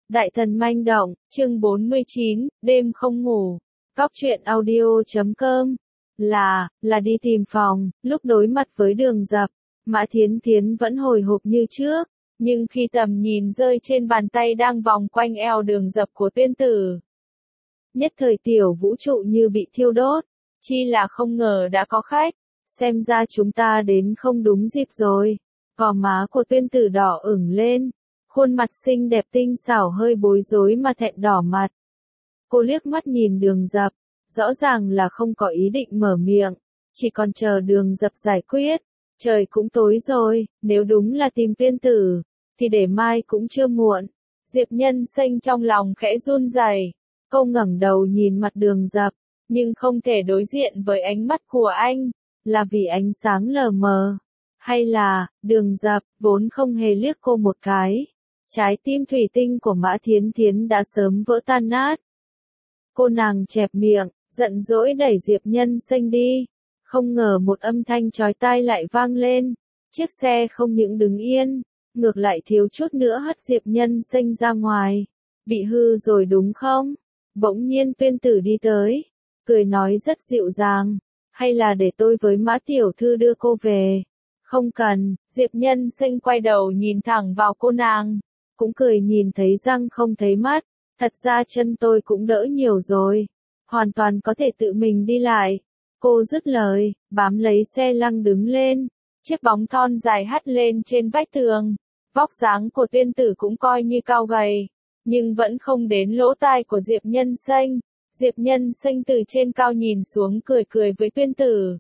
Đại thần manh động, chương 49, đêm không ngủ. Cóc truyện audio.com. Là đi tìm phòng, lúc đối mặt với Đường Dập, Mã Thiến Thiến vẫn hồi hộp như trước, nhưng khi tầm nhìn rơi trên bàn tay đang vòng quanh eo Đường Dập của Tuyên Tử, nhất thời tiểu vũ trụ như bị thiêu đốt, chi là không ngờ đã có khách, xem ra chúng ta đến không đúng dịp rồi. Gò má của Tuyên Tử đỏ ửng lên, khuôn mặt xinh đẹp tinh xảo hơi bối rối mà thẹn đỏ mặt. Cô liếc mắt nhìn Đường Dập, rõ ràng là không có ý định mở miệng, chỉ còn chờ Đường Dập giải quyết. Trời cũng tối rồi, nếu đúng là tìm Tuyên Tử, thì để mai cũng chưa muộn. Diệp Nhân Xanh trong lòng khẽ run rẩy, cô ngẩng đầu nhìn mặt Đường Dập, nhưng không thể đối diện với ánh mắt của anh, là vì ánh sáng lờ mờ, hay là, Đường Dập vốn không hề liếc cô một cái. Trái tim thủy tinh của Mã Thiến Thiến đã sớm vỡ tan nát. Cô nàng chẹp miệng, giận dỗi đẩy Diệp Nhân Xanh đi. Không ngờ một âm thanh chói tai lại vang lên. Chiếc xe không những đứng yên, ngược lại thiếu chút nữa hất Diệp Nhân Xanh ra ngoài. Bị hư rồi đúng không? Bỗng nhiên Tuyên Tử đi tới, cười nói rất dịu dàng. Hay là để tôi với Mã tiểu thư đưa cô về? Không cần. Diệp Nhân Xanh quay đầu nhìn thẳng vào cô nàng, cũng cười nhìn thấy răng không thấy mắt. Thật ra chân tôi cũng đỡ nhiều rồi, hoàn toàn có thể tự mình đi lại. Cô dứt lời, bám lấy xe lăng đứng lên, chiếc bóng thon dài hắt lên trên vách tường. Vóc dáng của Tuyên Tử cũng coi như cao gầy, nhưng vẫn không đến lỗ tai của Diệp Nhân Xanh. Diệp Nhân Xanh từ trên cao nhìn xuống cười cười với Tuyên Tử,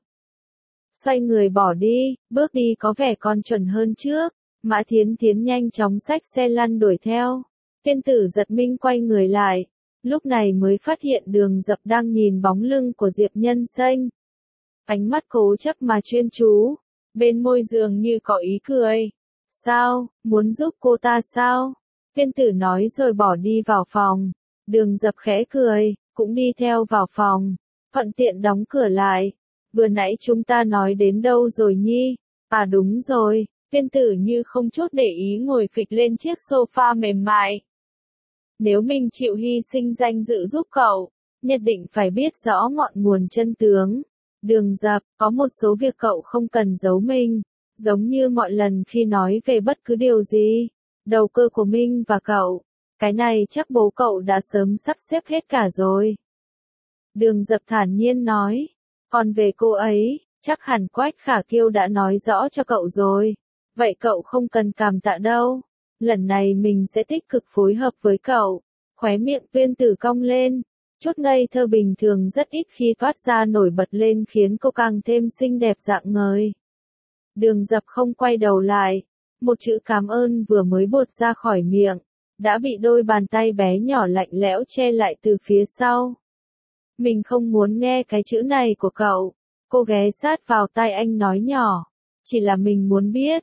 xoay người bỏ đi, bước đi có vẻ còn chuẩn hơn trước. Mã Thiến Thiến nhanh chóng xách xe lăn đuổi theo. Tuyên Tử giật mình quay người lại, lúc này mới phát hiện Đường Dập đang nhìn bóng lưng của Diệp Nhân Xanh. Ánh mắt cố chấp mà chuyên chú, bên môi dường như có ý cười. Sao, muốn giúp cô ta sao? Tuyên Tử nói rồi bỏ đi vào phòng. Đường Dập khẽ cười, cũng đi theo vào phòng, thuận tiện đóng cửa lại. Vừa nãy chúng ta nói đến đâu rồi nhi? À đúng rồi. Tuyên Tử như không chút để ý ngồi phịch lên chiếc sofa mềm mại. Nếu mình chịu hy sinh danh dự giúp cậu, nhất định phải biết rõ ngọn nguồn chân tướng. Đường Dập, có một số việc cậu không cần giấu mình, giống như mọi lần khi nói về bất cứ điều gì. Đầu cơ của Minh và cậu, cái này chắc bố cậu đã sớm sắp xếp hết cả rồi. Đường Dập thản nhiên nói, còn về cô ấy, chắc hẳn Quách Khả Kiêu đã nói rõ cho cậu rồi. Vậy cậu không cần cảm tạ đâu. Lần này mình sẽ tích cực phối hợp với cậu. Khóe miệng Tuyên Tử cong lên. Chút ngây thơ bình thường rất ít khi toát ra nổi bật lên khiến cô càng thêm xinh đẹp rạng ngời. Đường Dập không quay đầu lại. Một chữ cảm ơn vừa mới buột ra khỏi miệng, đã bị đôi bàn tay bé nhỏ lạnh lẽo che lại từ phía sau. Mình không muốn nghe cái chữ này của cậu. Cô ghé sát vào tai anh nói nhỏ. Chỉ là mình muốn biết.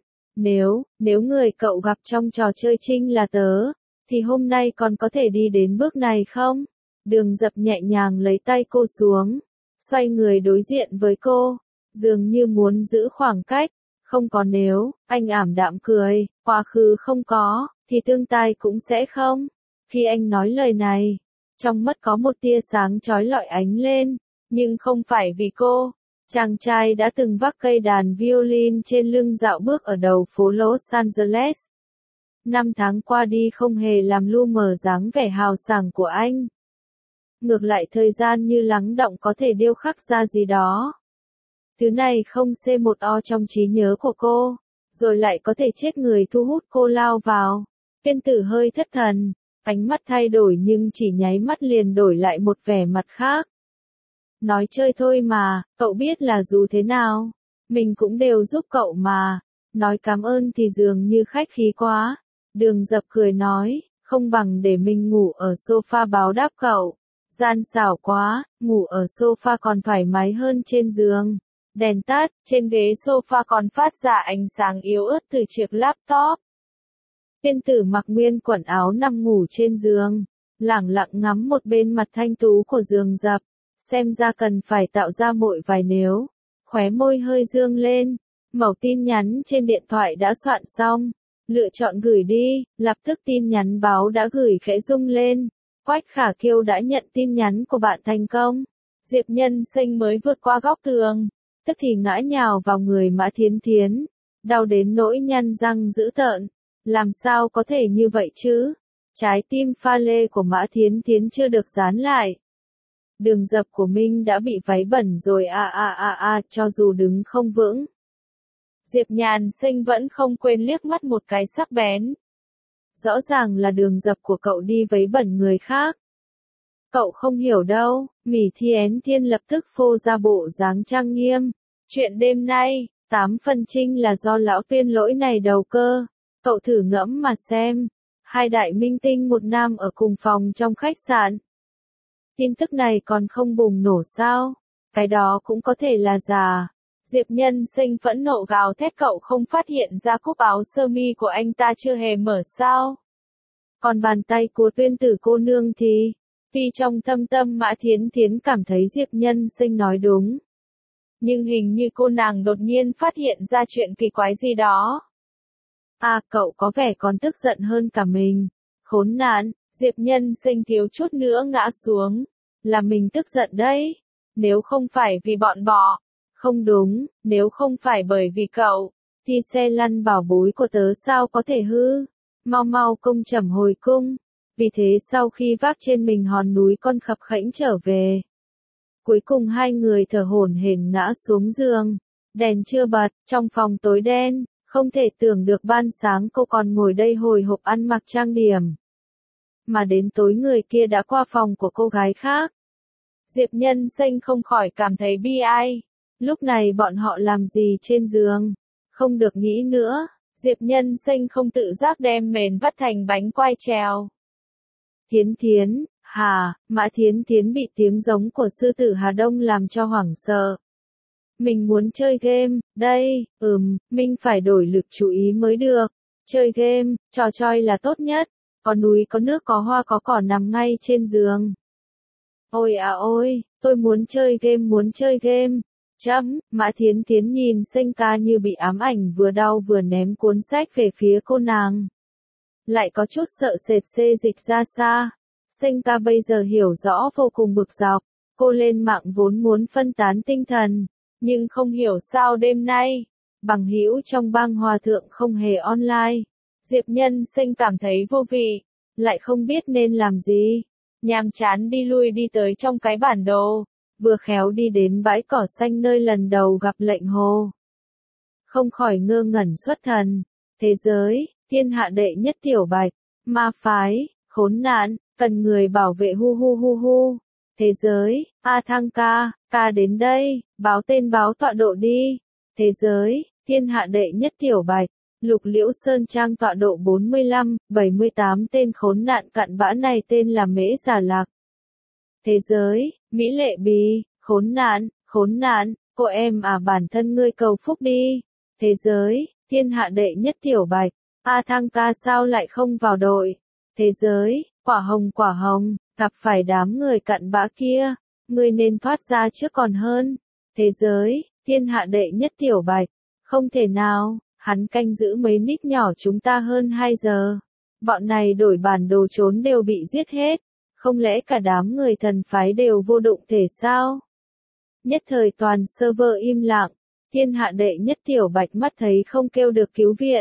Nếu người cậu gặp trong trò chơi Trinh là tớ, thì hôm nay còn có thể đi đến bước này không? Đường Dập nhẹ nhàng lấy tay cô xuống, xoay người đối diện với cô, dường như muốn giữ khoảng cách. Không có nếu, anh ảm đạm cười, quá khứ không có, thì tương lai cũng sẽ không. Khi anh nói lời này, trong mắt có một tia sáng chói lọi ánh lên, nhưng không phải vì cô. Chàng trai đã từng vác cây đàn violin trên lưng dạo bước ở đầu phố Los Angeles. 5 tháng qua đi không hề làm lu mờ dáng vẻ hào sảng của anh. Ngược lại thời gian như lắng động có thể điêu khắc ra gì đó. Thứ này không C1O trong trí nhớ của cô, rồi lại có thể chết người thu hút cô lao vào. Tuyên Tử hơi thất thần, ánh mắt thay đổi nhưng chỉ nháy mắt liền đổi lại một vẻ mặt khác. Nói chơi thôi mà, cậu biết là dù thế nào, mình cũng đều giúp cậu mà. Nói cảm ơn thì dường như khách khí quá. Đường Dập cười nói, không bằng để mình ngủ ở sofa báo đáp cậu. Gian xảo quá, ngủ ở sofa còn thoải mái hơn trên giường. Đèn tắt, trên ghế sofa còn phát ra ánh sáng yếu ớt từ chiếc laptop. Tuyên Tử mặc nguyên quần áo nằm ngủ trên giường, lẳng lặng ngắm một bên mặt thanh tú của Đường Dập. Xem ra cần phải tạo ra một vài nếu. Khóe môi hơi dương lên, mẩu tin nhắn trên điện thoại đã soạn xong. Lựa chọn gửi đi, lập tức tin nhắn báo đã gửi khẽ rung lên. Quách Khả Kiêu đã nhận tin nhắn của bạn thành công. Diệp Nhân Sinh mới vượt qua góc tường, tức thì ngã nhào vào người Mã Thiến Thiến, đau đến nỗi nhăn răng dữ tợn. Làm sao có thể như vậy chứ? Trái tim pha lê của Mã Thiến Thiến chưa được dán lại. Đường dập của Minh đã bị váy bẩn rồi cho dù đứng không vững. Diệp Nhàn Sinh vẫn không quên liếc mắt một cái sắc bén. Rõ ràng là đường dập của cậu đi váy bẩn người khác. Cậu không hiểu đâu, Mỉ Thiến Thiên lập tức phô ra bộ dáng trang nghiêm. Chuyện đêm nay, 8 phần trinh là do lão Tuyên lỗi này đầu cơ. Cậu thử ngẫm mà xem. Hai đại minh tinh một nam ở cùng phòng trong khách sạn. Tin tức này còn không bùng nổ sao? Cái đó cũng có thể là giả. Diệp Nhân Sinh phẫn nộ gào thét, cậu không phát hiện ra cúc áo sơ mi của anh ta chưa hề mở sao? Còn bàn tay của Tuyên tử cô nương thì, vì trong thâm tâm Mã Thiến Thiến cảm thấy Diệp Nhân Sinh nói đúng. Nhưng hình như cô nàng đột nhiên phát hiện ra chuyện kỳ quái gì đó. Cậu có vẻ còn tức giận hơn cả mình. Khốn nạn, Diệp Nhân Sinh thiếu chút nữa ngã xuống. Là mình tức giận đấy. Nếu không phải vì bọn bọ. Không đúng, nếu không phải bởi vì cậu, thì xe lăn bảo bối của tớ sao có thể hư. Mau mau công trầm hồi cung. Vì thế sau khi vác trên mình hòn núi con khập khẽnh trở về. Cuối cùng hai người thở hổn hển ngã xuống giường. Đèn chưa bật, trong phòng tối đen. Không thể tưởng được ban sáng cô còn ngồi đây hồi hộp ăn mặc trang điểm. Mà đến tối người kia đã qua phòng của cô gái khác. Diệp Nhân Sinh không khỏi cảm thấy bi ai. Lúc này bọn họ làm gì trên giường? Không được nghĩ nữa. Diệp Nhân Sinh không tự giác đem mền vắt thành bánh quai trèo. Thiến Thiến, Mã Thiến Thiến bị tiếng giống của sư tử Hà Đông làm cho hoảng sợ. Mình muốn chơi game, đây, mình phải đổi lực chú ý mới được. Chơi game, trò chơi là tốt nhất. Có núi có nước có hoa có cỏ nằm ngay trên giường. Ôi ôi, tôi muốn chơi game. Mã Thiến Thiến nhìn Sinh ca như bị ám ảnh, vừa đau vừa ném cuốn sách về phía cô nàng. Lại có chút sợ sệt xê dịch ra xa. Sinh ca bây giờ hiểu rõ vô cùng bực dọc. Cô lên mạng vốn muốn phân tán tinh thần. Nhưng không hiểu sao đêm nay, bằng hữu trong bang hòa thượng không hề online. Diệp Nhân Sinh cảm thấy vô vị, lại không biết nên làm gì. Nhàm chán đi lui đi tới trong cái bản đồ, vừa khéo đi đến bãi cỏ xanh nơi lần đầu gặp Lệnh Hồ. Không khỏi ngơ ngẩn xuất thần. Thế giới, thiên hạ đệ nhất tiểu bạch, ma phái, khốn nạn, cần người bảo vệ hu. Thế giới, Thăng ca đến đây, báo tên báo tọa độ đi. Thế giới, thiên hạ đệ nhất tiểu bạch, Lục Liễu Sơn Trang tọa độ 45, 78 tên khốn nạn cặn bã này tên là Mễ Giả Lạc. Thế giới, Mỹ Lệ Bì, khốn nạn, cô em bản thân ngươi cầu phúc đi. Thế giới, thiên hạ đệ nhất tiểu bạch, Thăng ca sao lại không vào đội. Thế giới, quả hồng, gặp phải đám người cặn bã kia, ngươi nên thoát ra trước còn hơn. Thế giới, thiên hạ đệ nhất tiểu bạch, không thể nào, hắn canh giữ mấy nick nhỏ chúng ta hơn 2 giờ. Bọn này đổi bản đồ trốn đều bị giết hết, không lẽ cả đám người thần phái đều vô dụng thể sao? Nhất thời toàn server im lặng, thiên hạ đệ nhất tiểu bạch mắt thấy không kêu được cứu viện.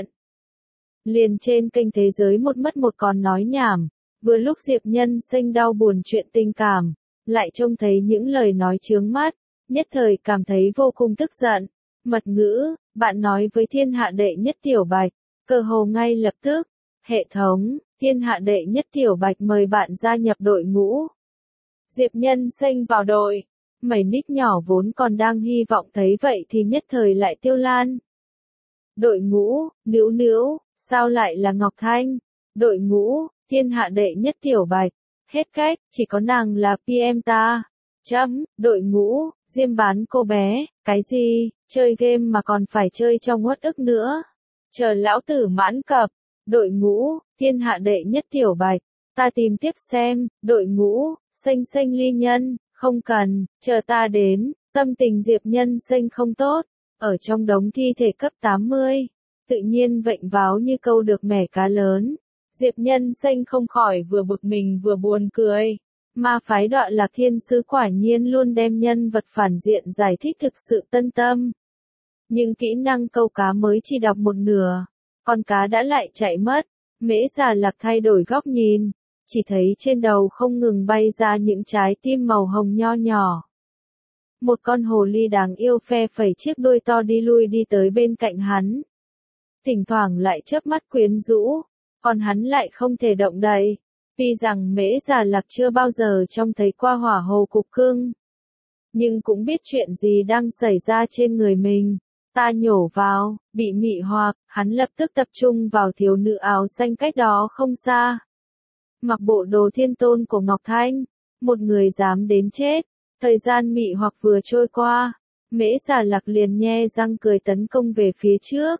Liền trên kênh Thế Giới một mất một còn nói nhảm. Vừa lúc Diệp Nhân Sinh đau buồn chuyện tình cảm, lại trông thấy những lời nói chướng mắt, nhất thời cảm thấy vô cùng tức giận. Mật ngữ, bạn nói với thiên hạ đệ nhất tiểu bạch, cơ hồ ngay lập tức. Hệ thống, thiên hạ đệ nhất tiểu bạch mời bạn gia nhập đội ngũ. Diệp Nhân Sinh vào đội, mấy nick nhỏ vốn còn đang hy vọng thấy vậy thì nhất thời lại tiêu lan. Đội ngũ, Nữu, sao lại là Ngọc Thanh? Đội ngũ, thiên hạ đệ nhất tiểu bạch, hết cách, chỉ có nàng là PM ta. Đội ngũ, Diêm bán cô bé, cái gì, chơi game mà còn phải chơi trong uất ức nữa. Chờ lão tử mãn cập. Đội ngũ, thiên hạ đệ nhất tiểu bạch, ta tìm tiếp xem. Đội ngũ, Xanh ly nhân, không cần, chờ ta đến. Tâm tình Diệp Nhân Sinh không tốt, ở trong đống thi thể cấp 80. tự nhiên vệnh váo như câu được mẻ cá lớn. Diệp Nhân Xanh không khỏi vừa bực mình vừa buồn cười. Ma phái Đoạn Lạc Thiên Sứ quả nhiên luôn đem nhân vật phản diện giải thích thực sự tân tâm. Nhưng kỹ năng câu cá mới chỉ đọc một nửa, con cá đã lại chạy mất. Mễ Già Lạc thay đổi góc nhìn, chỉ thấy trên đầu không ngừng bay ra những trái tim màu hồng nho nhỏ. Một con hồ ly đáng yêu phe phẩy chiếc đuôi to đi lui đi tới bên cạnh hắn. Thỉnh thoảng lại chớp mắt quyến rũ, còn hắn lại không thể động đậy. Tuy rằng Mễ Già Lạc chưa bao giờ trông thấy qua hỏa hồ cục cưng, nhưng cũng biết chuyện gì đang xảy ra trên người mình. Ta nhổ vào, bị mị hoặc, hắn lập tức tập trung vào thiếu nữ áo xanh cách đó không xa. Mặc bộ đồ thiên tôn của Ngọc Thanh, một người dám đến chết. Thời gian mị hoặc vừa trôi qua, Mễ Già Lạc liền nhe răng cười tấn công về phía trước.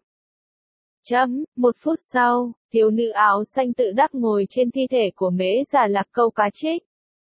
Một phút sau, thiếu nữ áo xanh tự đắc ngồi trên thi thể của Mễ Già Lạc câu cá trích.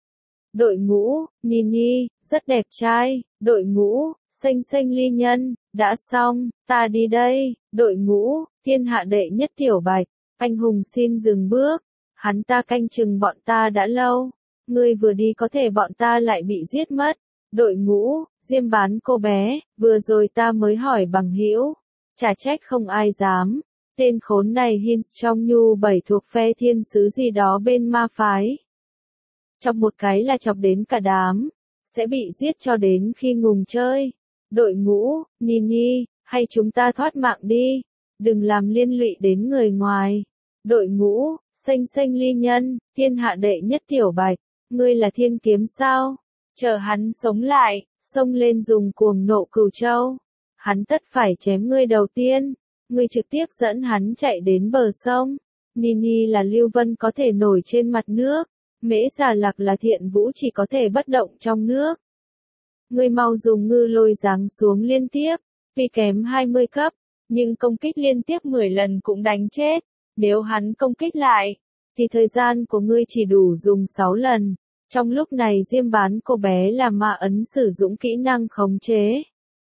Đội ngũ, Nini, rất đẹp trai, đội ngũ, xanh xanh ly nhân, đã xong, ta đi đây, đội ngũ, thiên hạ đệ nhất tiểu bạch, anh hùng xin dừng bước, hắn ta canh chừng bọn ta đã lâu, ngươi vừa đi có thể bọn ta lại bị giết mất, đội ngũ, diêm bán cô bé, vừa rồi ta mới hỏi bằng hữu, chả trách không ai dám, tên khốn này Hins trong nhu 7 thuộc phe thiên sứ gì đó bên ma phái. Trong một cái là chọc đến cả đám, sẽ bị giết cho đến khi ngừng chơi. Đội ngũ, Nini, hay chúng ta thoát mạng đi, đừng làm liên lụy đến người ngoài. Đội ngũ, xanh xanh ly nhân, thiên hạ đệ nhất tiểu bạch, ngươi là thiên kiếm sao? Chờ hắn sống lại, xông lên dùng cuồng nộ cửu châu. Hắn tất phải chém ngươi đầu tiên, ngươi trực tiếp dẫn hắn chạy đến bờ sông. Nini là lưu vân có thể nổi trên mặt nước. Mễ Già Lạc là thiện vũ chỉ có thể bất động trong nước. Ngươi mau dùng ngư lôi giáng xuống liên tiếp, tuy kém 20 cấp, nhưng công kích liên tiếp 10 lần cũng đánh chết. Nếu hắn công kích lại, thì thời gian của ngươi chỉ đủ dùng 6 lần. Trong lúc này diêm bán cô bé là ma ấn sử dụng kỹ năng khống chế.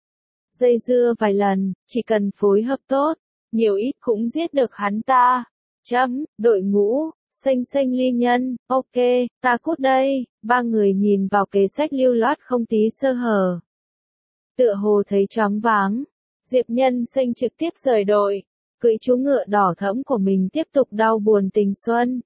Dây dưa vài lần, chỉ cần phối hợp tốt, nhiều ít cũng giết được hắn ta. Đội ngũ. Xanh xanh ly nhân, ok, ta cút đây, ba người nhìn vào kế sách lưu loát không tí sơ hở. Tựa hồ thấy choáng váng, Diệp Nhân Xanh trực tiếp rời đội, cưỡi chú ngựa đỏ thẫm của mình tiếp tục đau buồn tình xuân.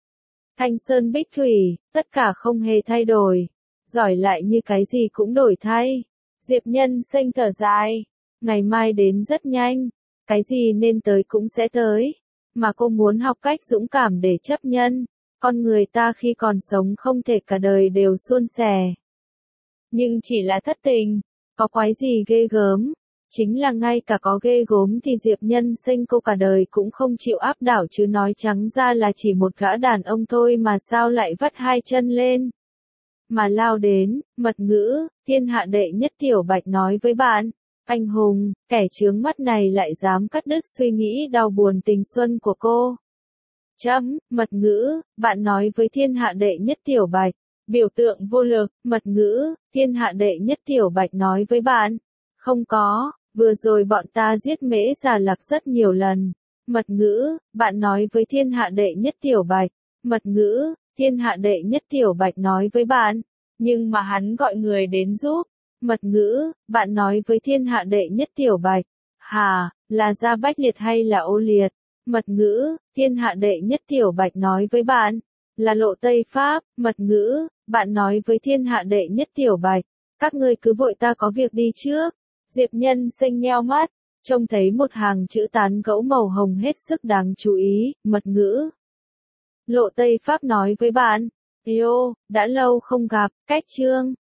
Thanh Sơn Bích Thủy, tất cả không hề thay đổi, giỏi lại như cái gì cũng đổi thay. Diệp Nhân Xanh thở dài, ngày mai đến rất nhanh, cái gì nên tới cũng sẽ tới. Mà cô muốn học cách dũng cảm để chấp nhận, con người ta khi còn sống không thể cả đời đều suôn sẻ. Nhưng chỉ là thất tình, có quái gì ghê gớm, chính là ngay cả có ghê gớm thì Diệp Nhân Xanh cô cả đời cũng không chịu áp đảo chứ nói trắng ra là chỉ một gã đàn ông thôi mà sao lại vắt hai chân lên. Mà lao đến, mật ngữ, thiên hạ đệ nhất tiểu bạch nói với bạn. Anh hùng, kẻ chướng mắt này lại dám cắt đứt suy nghĩ đau buồn tình xuân của cô. Mật ngữ, bạn nói với thiên hạ đệ nhất tiểu bạch. Biểu tượng vô lực, mật ngữ, thiên hạ đệ nhất tiểu bạch nói với bạn. Không có, vừa rồi bọn ta giết Mễ Già Lạc rất nhiều lần. Mật ngữ, bạn nói với thiên hạ đệ nhất tiểu bạch. Mật ngữ, thiên hạ đệ nhất tiểu bạch nói với bạn. Nhưng mà hắn gọi người đến giúp. Mật ngữ, bạn nói với thiên hạ đệ nhất tiểu bạch. Hà, là Gia Bách Liệt hay là Ô Liệt? Mật ngữ, thiên hạ đệ nhất tiểu bạch nói với bạn. Là Lộ Tây Pháp. Mật ngữ, bạn nói với thiên hạ đệ nhất tiểu bạch. Các ngươi cứ vội ta có việc đi trước. Diệp Nhân Xanh nheo mắt, trông thấy một hàng chữ tán gẫu màu hồng hết sức đáng chú ý. Mật ngữ. Lộ Tây Pháp nói với bạn. Yêu, đã lâu không gặp, cách chương.